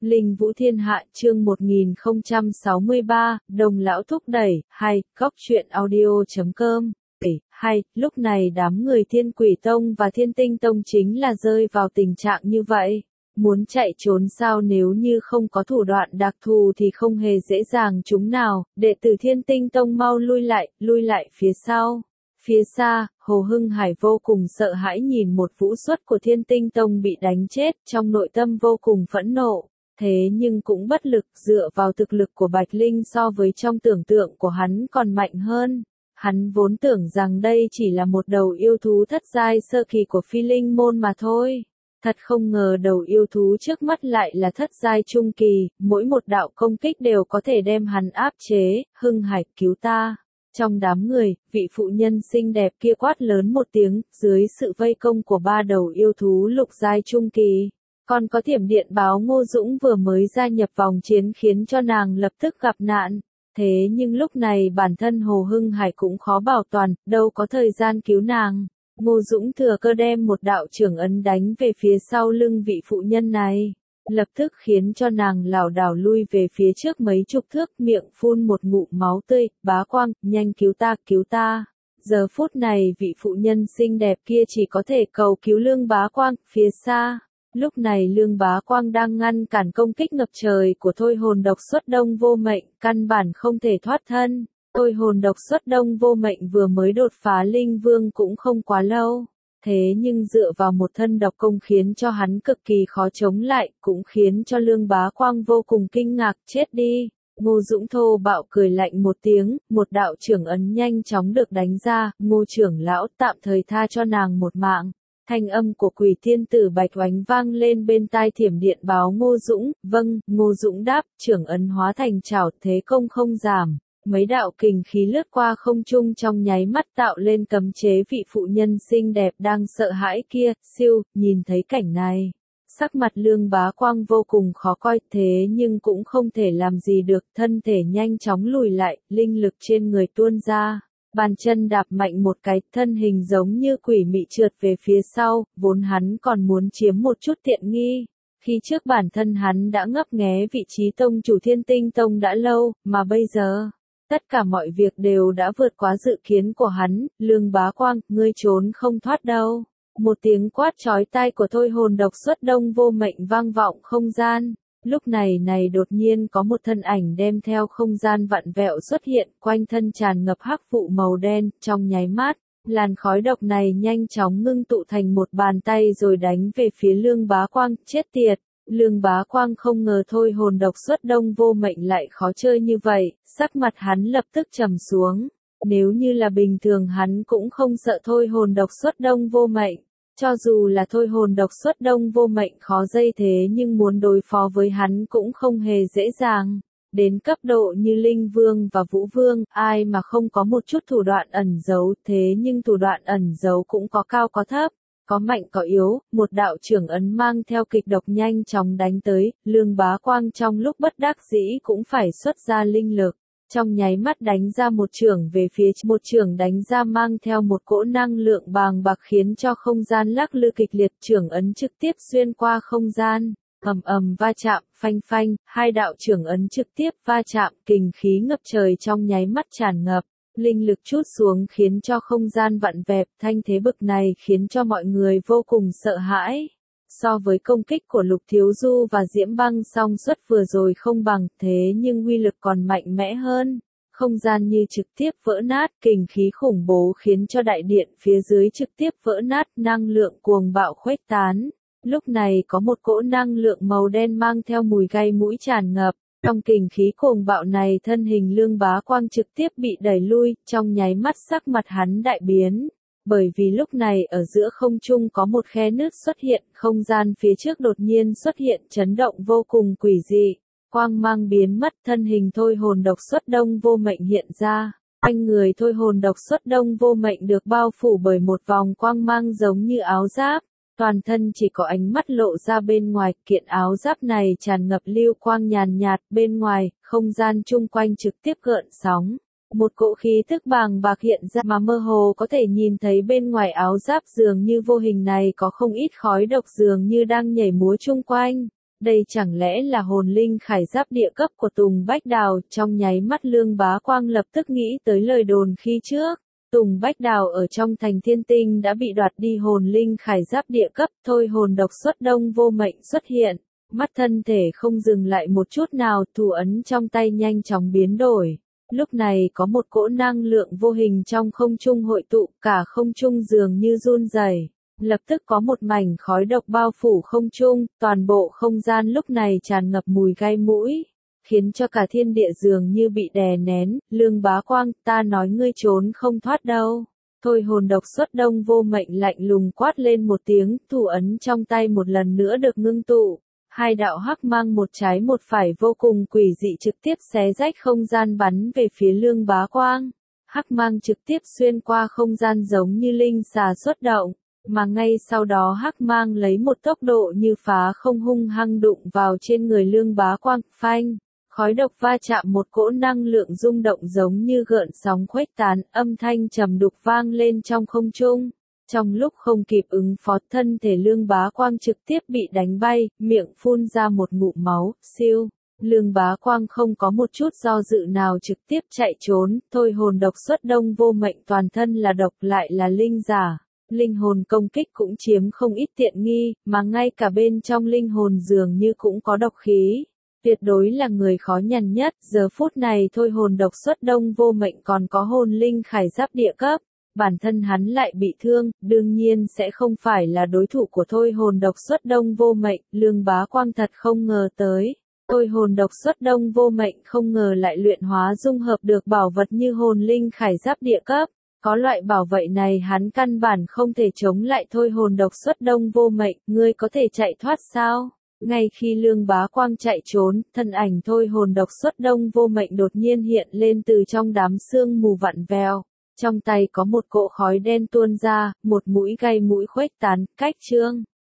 Linh Vũ Thiên Hạ chương 1063, Đồng Lão thúc đẩy, hay, góc truyện audio.com. Hay, lúc này đám người Thiên Quỷ Tông và Thiên Tinh Tông chính là rơi vào tình trạng như vậy. Muốn chạy trốn sao, nếu như không có thủ đoạn đặc thù thì không hề dễ dàng chúng nào. Đệ tử Thiên Tinh Tông mau lui lại phía sau. Phía xa, Hồ Hưng Hải vô cùng sợ hãi nhìn một vũ xuất của Thiên Tinh Tông bị đánh chết, trong nội tâm vô cùng phẫn nộ. Thế nhưng cũng bất lực, dựa vào thực lực của Bạch Linh so với trong tưởng tượng của hắn còn mạnh hơn. Hắn vốn tưởng rằng đây chỉ là một đầu yêu thú thất giai sơ kỳ của Phi Linh môn mà thôi. Thật không ngờ đầu yêu thú trước mắt lại là thất giai trung kỳ, mỗi một đạo công kích đều có thể đem hắn áp chế. Hưng Hải, cứu ta! Trong đám người, vị phụ nhân xinh đẹp kia quát lớn một tiếng, dưới sự vây công của ba đầu yêu thú lục giai trung kỳ. Còn có thiểm điện báo Ngô Dũng vừa mới gia nhập vòng chiến khiến cho nàng lập tức gặp nạn. Thế nhưng lúc này bản thân Hồ Hưng Hải cũng khó bảo toàn, đâu có thời gian cứu nàng. Ngô Dũng thừa cơ đem một đạo trưởng ấn đánh về phía sau lưng vị phụ nhân này. Lập tức khiến cho nàng lảo đảo lui về phía trước mấy chục thước, miệng phun một ngụm máu tươi. Bá Quang, nhanh cứu ta, cứu ta. Giờ phút này vị phụ nhân xinh đẹp kia chỉ có thể cầu cứu Lương Bá Quang. Phía xa, lúc này Lương Bá Quang đang ngăn cản công kích ngập trời của thôi hồn độc xuất đông vô mệnh, căn bản không thể thoát thân. Thôi hồn độc xuất đông vô mệnh vừa mới đột phá linh vương cũng không quá lâu. Thế nhưng dựa vào một thân độc công khiến cho hắn cực kỳ khó chống lại, cũng khiến cho Lương Bá Quang vô cùng kinh ngạc. Chết đi! Ngô Dũng thô bạo cười lạnh một tiếng, một đạo trưởng ấn nhanh chóng được đánh ra. Ngô trưởng lão, tạm thời tha cho nàng một mạng. Thanh âm của Quỷ Thiên Tử Bạch Oánh vang lên bên tai thiểm điện báo Ngô Dũng. Vâng, Ngô Dũng đáp, trưởng ấn hóa thành trảo, thế công không giảm. Mấy đạo kình khí lướt qua không trung trong nháy mắt tạo lên cấm chế. Vị phụ nhân xinh đẹp đang sợ hãi kia, siêu, nhìn thấy cảnh này. Sắc mặt Lương Bá Quang vô cùng khó coi, thế nhưng cũng không thể làm gì được, thân thể nhanh chóng lùi lại, linh lực trên người tuôn ra. Bàn chân đạp mạnh một cái, thân hình giống như quỷ mị trượt về phía sau, vốn hắn còn muốn chiếm một chút tiện nghi. Khi trước bản thân hắn đã ngấp nghé vị trí tông chủ Thiên Tinh Tông đã lâu, mà bây giờ, tất cả mọi việc đều đã vượt quá dự kiến của hắn. Lương Bá Quang, ngươi trốn không thoát đâu. Một tiếng quát chói tai của thôi hồn độc xuất đông vô mệnh vang vọng không gian. Lúc này đột nhiên có một thân ảnh đem theo không gian vặn vẹo xuất hiện, quanh thân tràn ngập hắc vụ màu đen. Trong nháy mắt, làn khói độc này nhanh chóng ngưng tụ thành một bàn tay rồi đánh về phía Lương Bá Quang. Chết tiệt! Lương Bá Quang không ngờ thôi hồn độc xuất đông vô mệnh lại khó chơi như vậy, sắc mặt hắn lập tức trầm xuống. Nếu như là bình thường hắn cũng không sợ thôi hồn độc xuất đông vô mệnh. Cho dù là thôi hồn độc xuất đông vô mệnh khó dây thế nhưng muốn đối phó với hắn cũng không hề dễ dàng. Đến cấp độ như Linh Vương và Vũ Vương, ai mà không có một chút thủ đoạn ẩn giấu, thế nhưng thủ đoạn ẩn giấu cũng có cao có thấp. Có mạnh có yếu, một đạo trưởng ấn mang theo kịch độc nhanh chóng đánh tới. Lương Bá Quang trong lúc bất đắc dĩ cũng phải xuất ra linh lực. Trong nháy mắt đánh ra một chưởng về phía một chưởng đánh ra mang theo một cỗ năng lượng bàng bạc khiến cho không gian lắc lư kịch liệt. Chưởng ấn trực tiếp xuyên qua không gian, ầm ầm va chạm, phanh phanh, hai đạo chưởng ấn trực tiếp va chạm, kình khí ngập trời trong nháy mắt tràn ngập. Linh lực trút xuống khiến cho không gian vặn vẹo, thanh thế bực này khiến cho mọi người vô cùng sợ hãi. So với công kích của Lục Thiếu Du và Diễm Băng song xuất vừa rồi không bằng, thế nhưng uy lực còn mạnh mẽ hơn. Không gian như trực tiếp vỡ nát, kình khí khủng bố khiến cho đại điện phía dưới trực tiếp vỡ nát, năng lượng cuồng bạo khuếch tán. Lúc này có một cỗ năng lượng màu đen mang theo mùi gai mũi tràn ngập. Trong kình khí cuồng bạo này thân hình Lương Bá Quang trực tiếp bị đẩy lui, trong nháy mắt sắc mặt hắn đại biến. Bởi vì lúc này ở giữa không trung có một khe nứt xuất hiện, không gian phía trước đột nhiên xuất hiện chấn động vô cùng quỷ dị. Quang mang biến mất, thân hình thôi hồn độc xuất đông vô mệnh hiện ra. Quanh người thôi hồn độc xuất đông vô mệnh được bao phủ bởi một vòng quang mang giống như áo giáp. Toàn thân chỉ có ánh mắt lộ ra bên ngoài, kiện áo giáp này tràn ngập lưu quang nhàn nhạt, bên ngoài, không gian chung quanh trực tiếp gợn sóng. Một cỗ khí tức bàng bạc hiện ra mà mơ hồ có thể nhìn thấy bên ngoài áo giáp dường như vô hình này có không ít khói độc dường như đang nhảy múa chung quanh. Đây chẳng lẽ là hồn linh khải giáp địa cấp của Tùng Bách Đào, trong nháy mắt Lương Bá Quang lập tức nghĩ tới lời đồn khi trước. Tùng Bách Đào ở trong thành Thiên Tinh đã bị đoạt đi hồn linh khải giáp địa cấp, thôi hồn độc xuất đông vô mệnh xuất hiện. Mắt thân thể không dừng lại một chút nào, thủ ấn trong tay nhanh chóng biến đổi. Lúc này có một cỗ năng lượng vô hình trong không trung hội tụ, cả không trung dường như run rẩy. Lập tức có một mảnh khói độc bao phủ không trung, toàn bộ không gian lúc này tràn ngập mùi gai mũi, khiến cho cả thiên địa dường như bị đè nén. Lương Bá Quang, ta nói ngươi trốn không thoát đâu. Thôi hồn độc xuất đông vô mệnh lạnh lùng quát lên một tiếng, thủ ấn trong tay một lần nữa được ngưng tụ. Hai đạo hắc mang một trái một phải vô cùng quỷ dị trực tiếp xé rách không gian bắn về phía Lương Bá Quang. Hắc mang trực tiếp xuyên qua không gian giống như linh xà xuất động, mà ngay sau đó hắc mang lấy một tốc độ như phá không hung hăng đụng vào trên người Lương Bá Quang, phanh. Khói độc va chạm một cỗ năng lượng rung động giống như gợn sóng khuếch tán, âm thanh trầm đục vang lên trong không trung. Trong lúc không kịp ứng phó, thân thể Lương Bá Quang trực tiếp bị đánh bay, miệng phun ra một ngụm máu, siêu. Lương Bá Quang không có một chút do dự nào trực tiếp chạy trốn, thôi hồn độc xuất đông vô mệnh toàn thân là độc lại là linh giả. Linh hồn công kích cũng chiếm không ít tiện nghi, mà ngay cả bên trong linh hồn dường như cũng có độc khí. Tuyệt đối là người khó nhằn nhất, giờ phút này thôi hồn độc xuất đông vô mệnh còn có hồn linh khải giáp địa cấp. Bản thân hắn lại bị thương, đương nhiên sẽ không phải là đối thủ của thôi hồn độc xuất đông vô mệnh. Lương Bá Quang thật không ngờ tới. Thôi hồn độc xuất đông vô mệnh không ngờ lại luyện hóa dung hợp được bảo vật như hồn linh khải giáp địa cấp. Có loại bảo vệ này hắn căn bản không thể chống lại thôi hồn độc xuất đông vô mệnh, ngươi có thể chạy thoát sao? Ngay khi Lương Bá Quang chạy trốn, thân ảnh thôi hồn độc xuất đông vô mệnh đột nhiên hiện lên từ trong đám sương mù vặn vẹo. Trong tay có một cỗ khói đen tuôn ra, một mũi gai mũi khuếch tán, cách trương.